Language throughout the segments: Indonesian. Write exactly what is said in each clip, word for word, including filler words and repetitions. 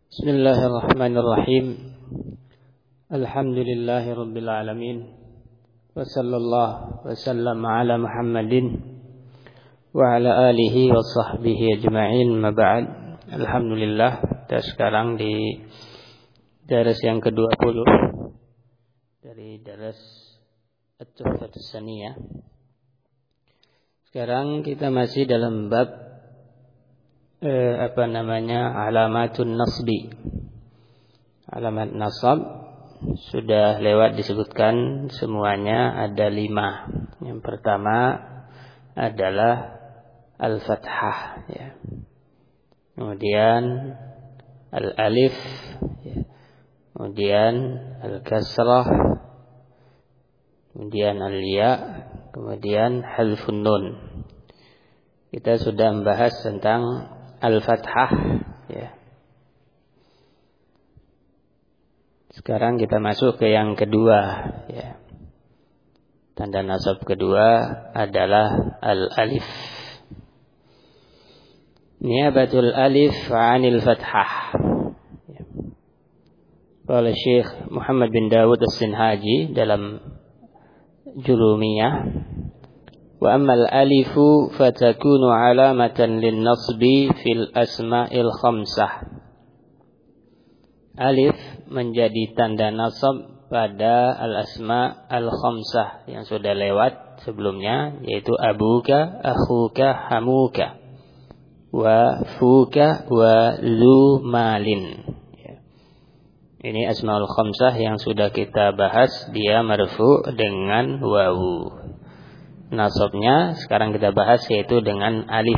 Bismillahirrahmanirrahim. Alhamdulillahi rabbil alamin. Wa sallallahu wa sallam ala Muhammadin wa ala alihi wa sahbihi ajma'in. Ma ba'd. Alhamdulillah, kita sekarang di daras yang kedua puluh dari daras At-Tuhfatus Saniyah. Sekarang kita masih dalam bab Eh, apa namanya alamatun nasbi. Alamat nasab sudah lewat disebutkan semuanya, ada lima. Yang pertama adalah al-fathah, ya. Kemudian al-alif, ya. Kemudian al-kasrah, kemudian al-ya, kemudian halfun nun. Kita sudah membahas tentang al-fathah, ya. Sekarang kita masuk ke yang kedua, ya. Tanda nasab kedua adalah al-alif. Niyabatul alif 'anil fathah. Ya. Qala Syekh Muhammad bin Dawud As-Sinhaji dalam Julumiyah, wa ammal alifu fatakunu alamatan lin nasbi fil asma'il khamsah. Alif menjadi tanda nasab pada al asma al khamsah yang sudah lewat sebelumnya, yaitu abuka, akhuka, hamuka, wa fuka, wa zu malin. Ini asmaul khamsah yang sudah kita bahas, dia marfu dengan wawu. Nasabnya sekarang kita bahas yaitu dengan alif.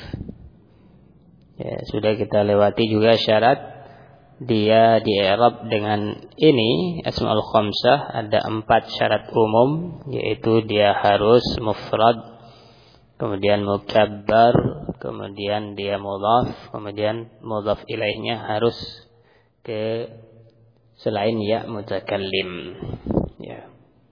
Ya, sudah kita lewati juga syarat dia di i'rab dengan ini asmaul khamsah. Ada empat syarat umum, yaitu dia harus mufrad, kemudian mukabbar, kemudian dia mudhaf, kemudian mudhaf ilaihnya harus ke selain ya mutakallim. Ya.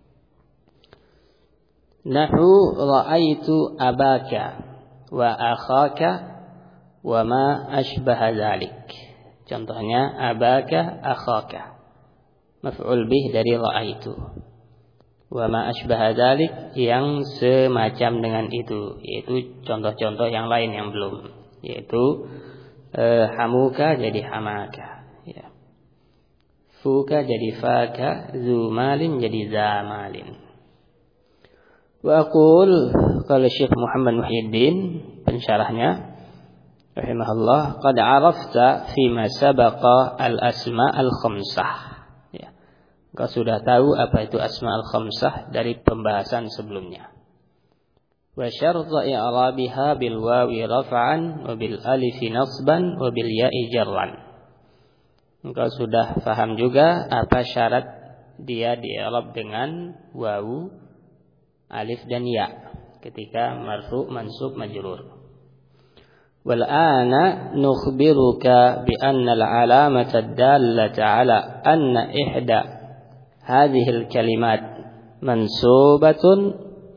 Nahu ra'aitu abaka wa akhaka wa ma ashbaha dzalik. Contohnya abaka, akhaka, maf'ul bih dari ra'aitu. Wa ma ashbaha dzalik, yang semacam dengan itu, yaitu contoh-contoh yang lain yang belum, yaitu eh, hamuka jadi hamaka, ya. Fuka jadi faka, zumalin jadi zamalin. Wa aqul, qala Syekh Muhammad Muhyiddin pensyarahnya rahimahullah, qad arafta fi ma sabaqa al asma al khamsah, ya. Kau sudah tahu apa itu asma al khamsah dari pembahasan sebelumnya. Wa syarta i'rabiha bil wawi raf'an wa bil alif nasban wa bil ya'i jarran. Engkau sudah paham juga apa syarat dia di-i'rab dengan wawu, alif dan ya ketika marfu, mansub, majrur. Wal ana nukhbiruka bi anna al alamata ad-dallata ala anna ihda hadhihi al kalimat mansubatun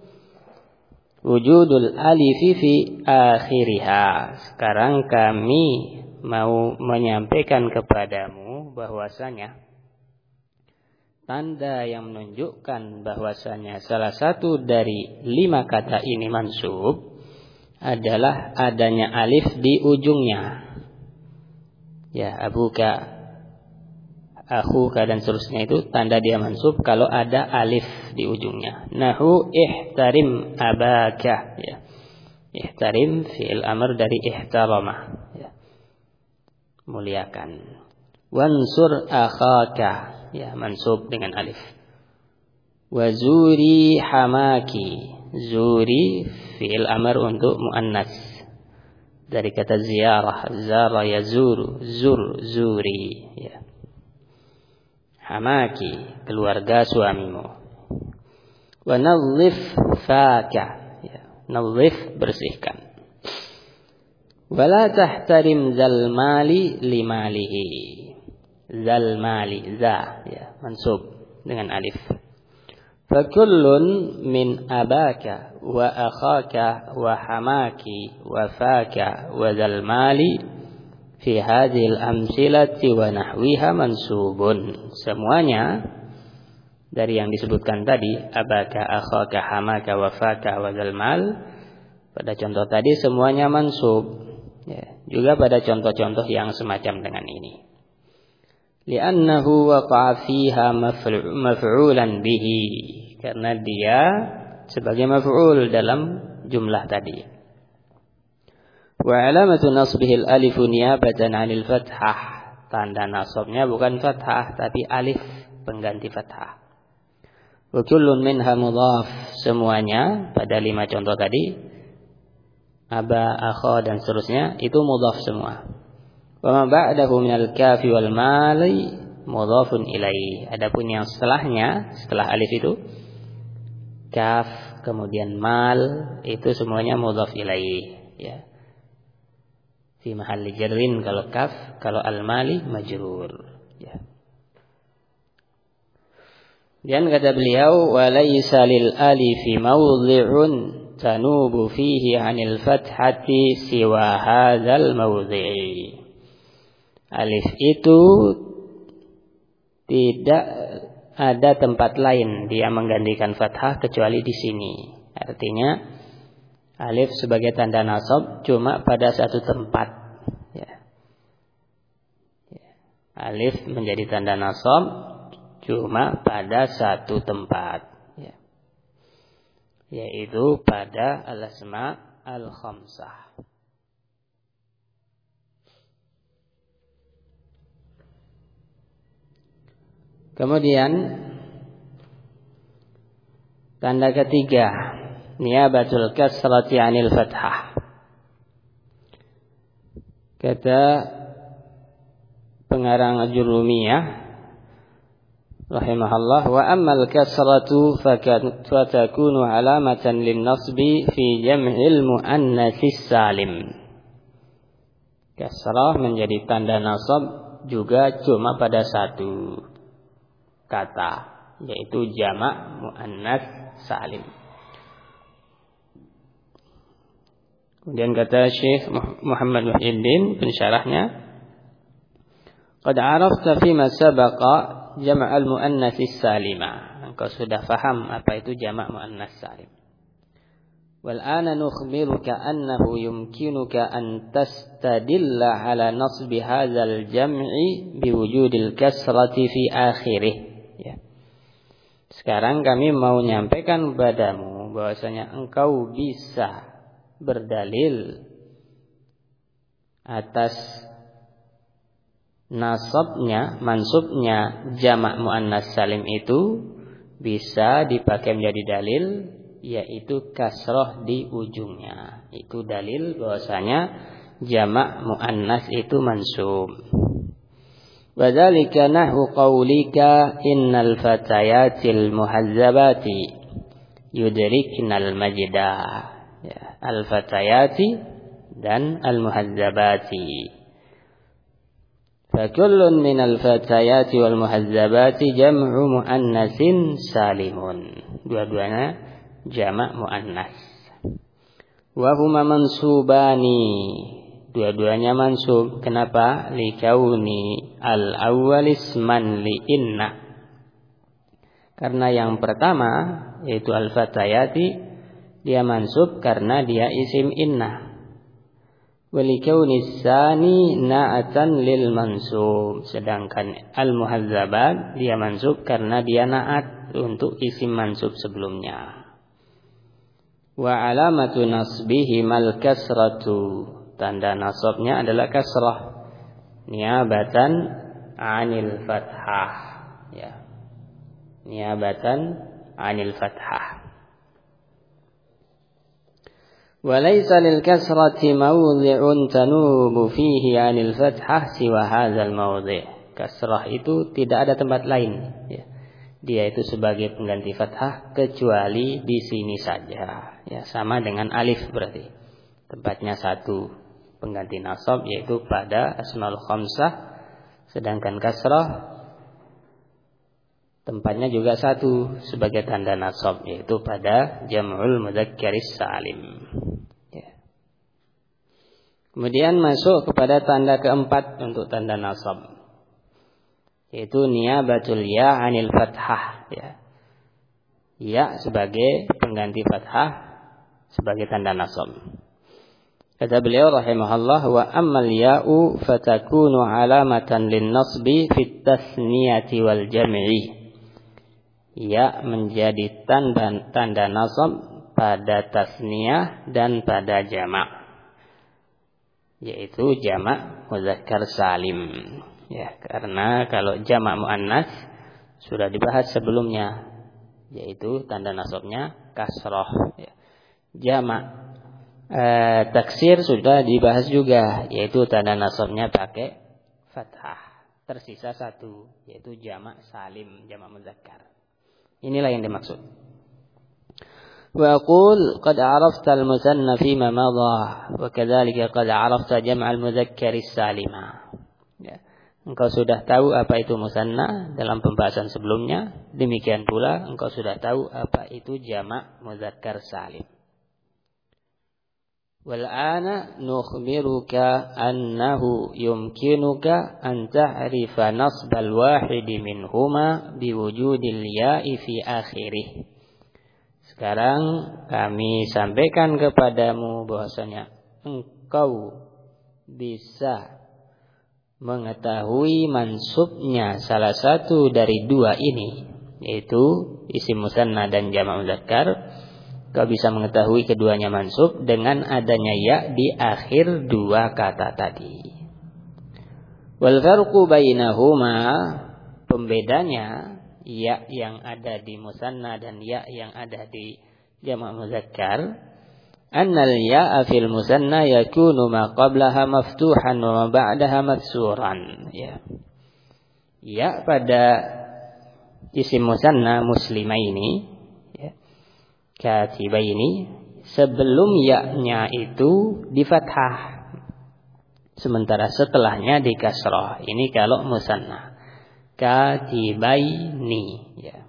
wujudul alif fi akhiriha. Sekarang kami mau menyampaikan kepadamu bahwasanya tanda yang menunjukkan bahwasanya salah satu dari lima kata ini mansub adalah adanya alif di ujungnya. Ya, abuka, akhuka dan seterusnya itu tanda dia mansub kalau ada alif di ujungnya. Nahu ihtarim abaka, ya. Ihtarim fi'il amr dari ihtarama, ya. Muliakan. Wansur akhaka, ya, mansub dengan alif. Wa zuri hamaki, zuri fi'il amr untuk muannas dari kata ziarah, zara yazuru, zur, zuri, ya. Hamaki, keluarga suamimu. Wa nadhif faka, ya. Nadhif, bersihkan. Wa la tahtarim zal mali limalihi. Zal mali, za, ya, mansub dengan alif. Fakullun min abaka wa akhaka wa hamaki wa faka wa zal mali fi hadhil amsilati wa nahwiha mansubun. Semuanya dari yang disebutkan tadi, abaka, akhaka, hamaka, wafaka, wadzal mal, pada contoh tadi semuanya mansub. Ya, juga pada contoh-contoh yang semacam dengan ini. Li'annahu waqa'a fiha maf'ulan bihi, karena dia sebagai maf'ul dalam jumlah tadi. Wa alamatu nasbihi al-alif niyabatan 'anil fathah. Tanda nasabnya bukan fathah tapi alif pengganti fathah. Wa kullun minha mudhaf, semuanya pada lima contoh tadi, aba, akha dan seterusnya itu mudhaf semua. Wa ma ba'dahu minal kafi wal mali mudhafun ilaihi. Adapun yang setelahnya, setelah alif itu kaf kemudian mal, itu semuanya mudhaf ilaihi, ya. Fi mahalli jarrin kalau kaf, kalau al mali majrur, ya. Dan kata beliau, wa laisa lil alifi mawdhi'un tanubu fihi 'anil fathati siwa hadzal mawdhi'i. Alif itu tidak ada tempat lain dia menggantikan fathah kecuali di sini. Artinya alif sebagai tanda nasab cuma pada satu tempat, ya. Alif menjadi tanda nasab cuma pada satu tempat, ya. Yaitu pada al-asma al-khamsah. Kemudian tanda ketiga, niyabatul kasrati 'anil fathah. Kata pengarang Al-Jurumiyah rahimahullah, wa ammal kasratu fatakunu alamatan lin nasbi fi jam'il muannatsis salim. Kasrah menjadi tanda nasab juga cuma pada satu kata, yaitu jamak muannats salim. Kemudian kata Syekh Muhammad Muhyiddin pensyarahnya, qad 'arafta fi ma sabaqa jama' al-muannatsis salima. Engkau sudah faham apa itu jamak muannats salim. Wal ana nukhbiruka annahu yumkinuka an tastadilla ala nasbi hadzal jam'i biwujudil kasrati fi akhirih, ya. Sekarang kami mau menyampaikan padamu bahwasanya engkau bisa berdalil atas nasabnya, mansubnya jamak muannats salim itu bisa dipakai menjadi dalil, yaitu kasrah di ujungnya. Itu dalil bahwasanya jamak muannats itu mansub. Wa dzalika nahwu qaulika innal fatayatil muhazzabati yudriknal majda. Ya, al fatayati dan al muhazzabati. Fakullun minal fatayati wal muhazzabati jam'u muannasin salimun. Dua-duanya jamak muannas. Wa huma mansubani. Dua-duanya mansub. Kenapa? Likauni al-awwal isman li inna. Karena yang pertama yaitu al-fatayati, dia mansub karena dia isim inna. Walikauni tsani na'atan lil mansub. Sedangkan al-muhazzabat dia mansub karena dia na'at untuk isim mansub sebelumnya. Wa alamatu nasbihi mal kasratu. Tanda nasabnya adalah kasrah niabatan 'anil fathah, ya. Niabatan 'anil fathah. Walaysa lil kasrati mawdhi'un tanubu fihi 'anil fathah siwa hadzal mawdhi'. Kasrah itu tidak ada tempat lain, ya. Dia itu sebagai pengganti fathah kecuali di sini saja, ya. Sama dengan alif berarti. Tempatnya satu pengganti nasab yaitu pada asmaul khamsah, sedangkan kasrah tempatnya juga satu sebagai tanda nasab yaitu pada jam'ul mudzakkaris salim. Kemudian masuk kepada tanda keempat untuk tanda nasab, yaitu niyabatul ya anil fathah, ya. Ya sebagai pengganti fathah sebagai tanda nasab. Kata beliau rahimahullah, wa ammal ya'u fatakunu alamatan lin nasbi fit tasniyati wal jam'i. Ya menjadi tanda tanda nasab pada tasniyah dan pada jamak, yaitu jamak muzakkar salim, ya, karena kalau jamak muannas sudah dibahas sebelumnya, yaitu tanda nasabnya kasrah, ya. Jamak eh, taksir sudah dibahas juga, yaitu tanda nasabnya pakai fathah. Tersisa satu, yaitu jamak salim, jamak muzakkar. Inilah yang dimaksud. وأقول قد عرفت المثنى فيما مضى وكذلك قد عرفت جمع المذكر السالم. Ya. Engkau sudah tahu apa itu musanna dalam pembahasan sebelumnya, demikian pula engkau sudah tahu apa itu jamak muzakkar salim. Wal'ana nukhbiruka annahu yumkinuka an ta'rifa nasbal wahidi minhuma biwujudil ya'i fi akhirih. Sekarang kami sampaikan kepadamu bahwasanya engkau bisa mengetahui mansubnya salah satu dari dua ini, yaitu isim musanna dan jamak muzakkar. Kau bisa mengetahui keduanya mansub dengan adanya ya di akhir dua kata tadi. Wal farqu bainahuma, pembedanya ya yang ada di musanna dan ya yang ada di jamak muzakkar, annal ya'a fil musanna yakunu ma qablaha maftuhan wa ma ba'daha maksuran, ya. Ya pada isim musanna muslimaini, ya, katibaini, sebelum ya-nya itu di fathah, sementara setelahnya di kasrah. Ini kalau musanna. Katibaini, ya.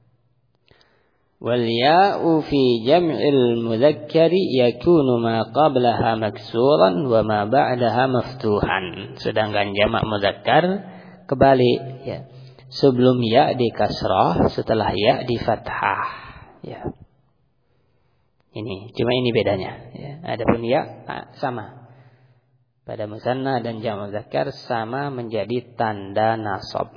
Wal ya'u fi jam'il mudzakkari yakunu ma qablaha maksuran wa ma ba'daha maftuhan. Sedangkan jamak muzakkar kebalik, ya. Sebelum ya di kasrah, setelah ya di fathah, ya. Ini cuma ini bedanya, ya. Adapun ya sama pada musanna dan jamak muzakkar, sama menjadi tanda nasab.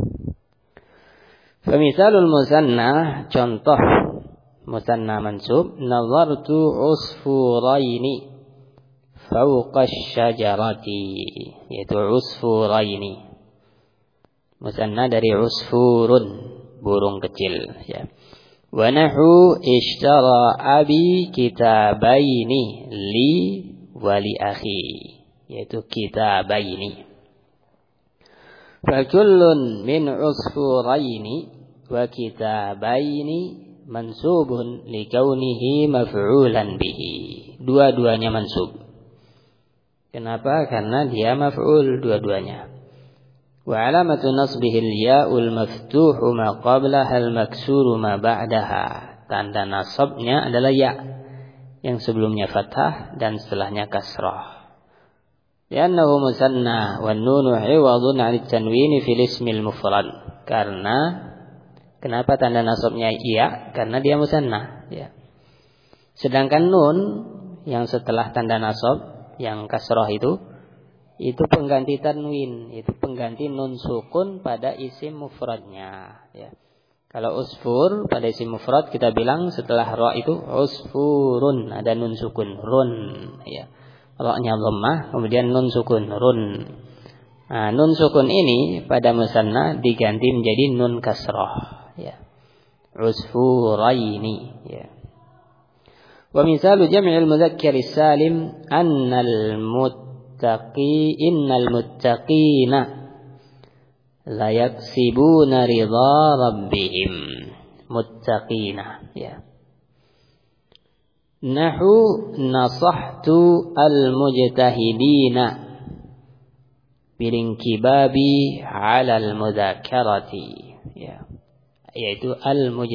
Famisalul musanna, contoh musanna mansub, nazartu usfuraini fawqa syajarati, yaitu usfuraini. Musanna dari usfurun, burung kecil, ya. Wa nahu ishtara abi kitabaini li wa li akhi, yaitu kitabaini. Fakullun min usfuraini wa kitabaini mansubun likaunihi maf'ulan bihi. Dua-duanya mansub. Kenapa? Karena dia maf'ul dua-duanya. Wa alamatu nasbihi al-ya'ul maftuhu ma qablaha al-maksuru ma ba'daha. Tanda nasabnya adalah ya, yang sebelumnya fathah dan setelahnya kasrah. Li'annahu musanna wan nunu 'iwadun 'anit tanwini fil ismil mufrad. Karena kenapa tanda nasabnya iya? Karena dia musanna, ya. Sedangkan nun yang setelah tanda nasab yang kasrah itu itu pengganti tanwin, itu pengganti nun sukun pada isim mufradnya, ya. Kalau usfur pada isim mufrad kita bilang setelah ra itu usfurun, ada nun sukun run, ya. Ra-nya dhammah, kemudian nun sukun run. Nah, nun sukun ini pada musanna diganti menjadi nun kasrah, ya. Usfuraini, ya. Wa misalu jam'il mudzakkar salim annal muttaqi innal muttaqina la yaksibuna ridha rabbihim. Muttaqina, ya. Nahu nasahtu al-mujtahidina bilingkibabi 'ala al-mudzakarati, ya. Yaitu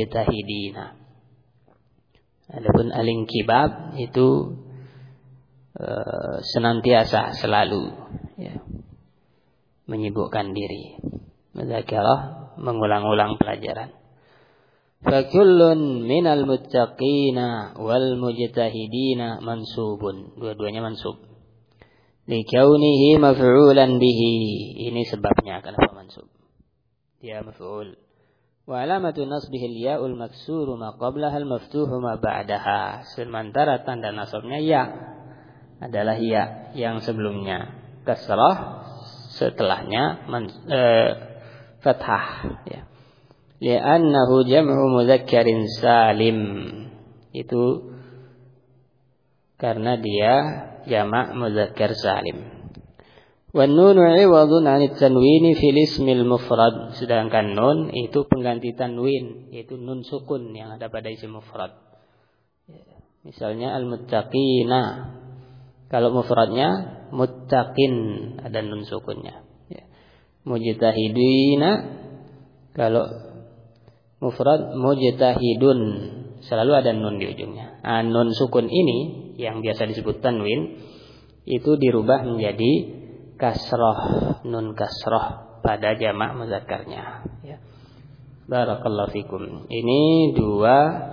al-mujtahidina. Adapun al-inkibab itu uh, senantiasa selalu ya, menyibukkan diri. Mudzakirah, mengulang-ulang pelajaran. Fakullun minal muttaqina wal mujtahidina mansubun. Dua-duanya mansub. Likaunihi maf'ulan bihi. Ini sebabnya kenapa mansub. Dia maf'ul. Wa alamatu nasbihi al-ya'ul maksuru ma qablaha al-maftuhu ma ba'daha. Sementara tanda nasabnya ya adalah ya yang sebelumnya. Kasrah setelahnya man, eh, fathah ya. Li'annahu jam'u mudzakkarin salim. Itu karena dia jamak mudzakkar salim. Wan nunu 'iwadun 'anit tanwini fil ismil mufrad. Sedangkan nun itu pengganti tanwin, yaitu nun sukun yang ada pada isim mufrad. Misalnya al-muttaqina. Kalau mufradnya muttaqin, ada nun sukunnya. Mujtahidina, kalau mufrad mujtahidun, selalu ada nun di ujungnya. Nah, nun sukun ini yang biasa disebut tanwin itu dirubah menjadi kasroh, nun kasroh pada jamak mudzakarnya. Ya. Barakallahu fikum. Ini dua,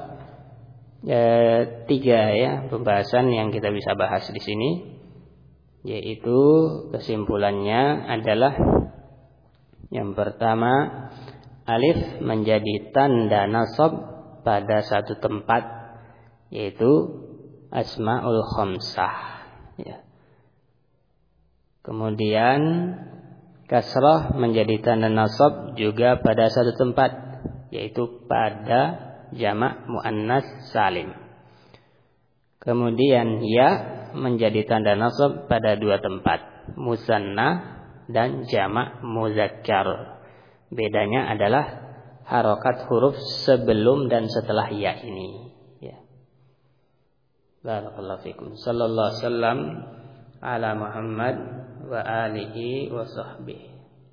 eh, tiga ya pembahasan yang kita bisa bahas di sini. Yaitu kesimpulannya adalah yang pertama, alif menjadi tanda nasab pada satu tempat, yaitu asmaul khamsah ya. Kemudian kasrah menjadi tanda nasab juga pada satu tempat, yaitu pada jamak muannas salim. Kemudian ya menjadi tanda nasab pada dua tempat, musanna dan jamak muzakkar. Bedanya adalah harokat huruf sebelum dan setelah ya ini. Ya. Barakallahu fikum. Sallallahu alaihi wasallam ala Muhammad wa alihi wa sahbihi.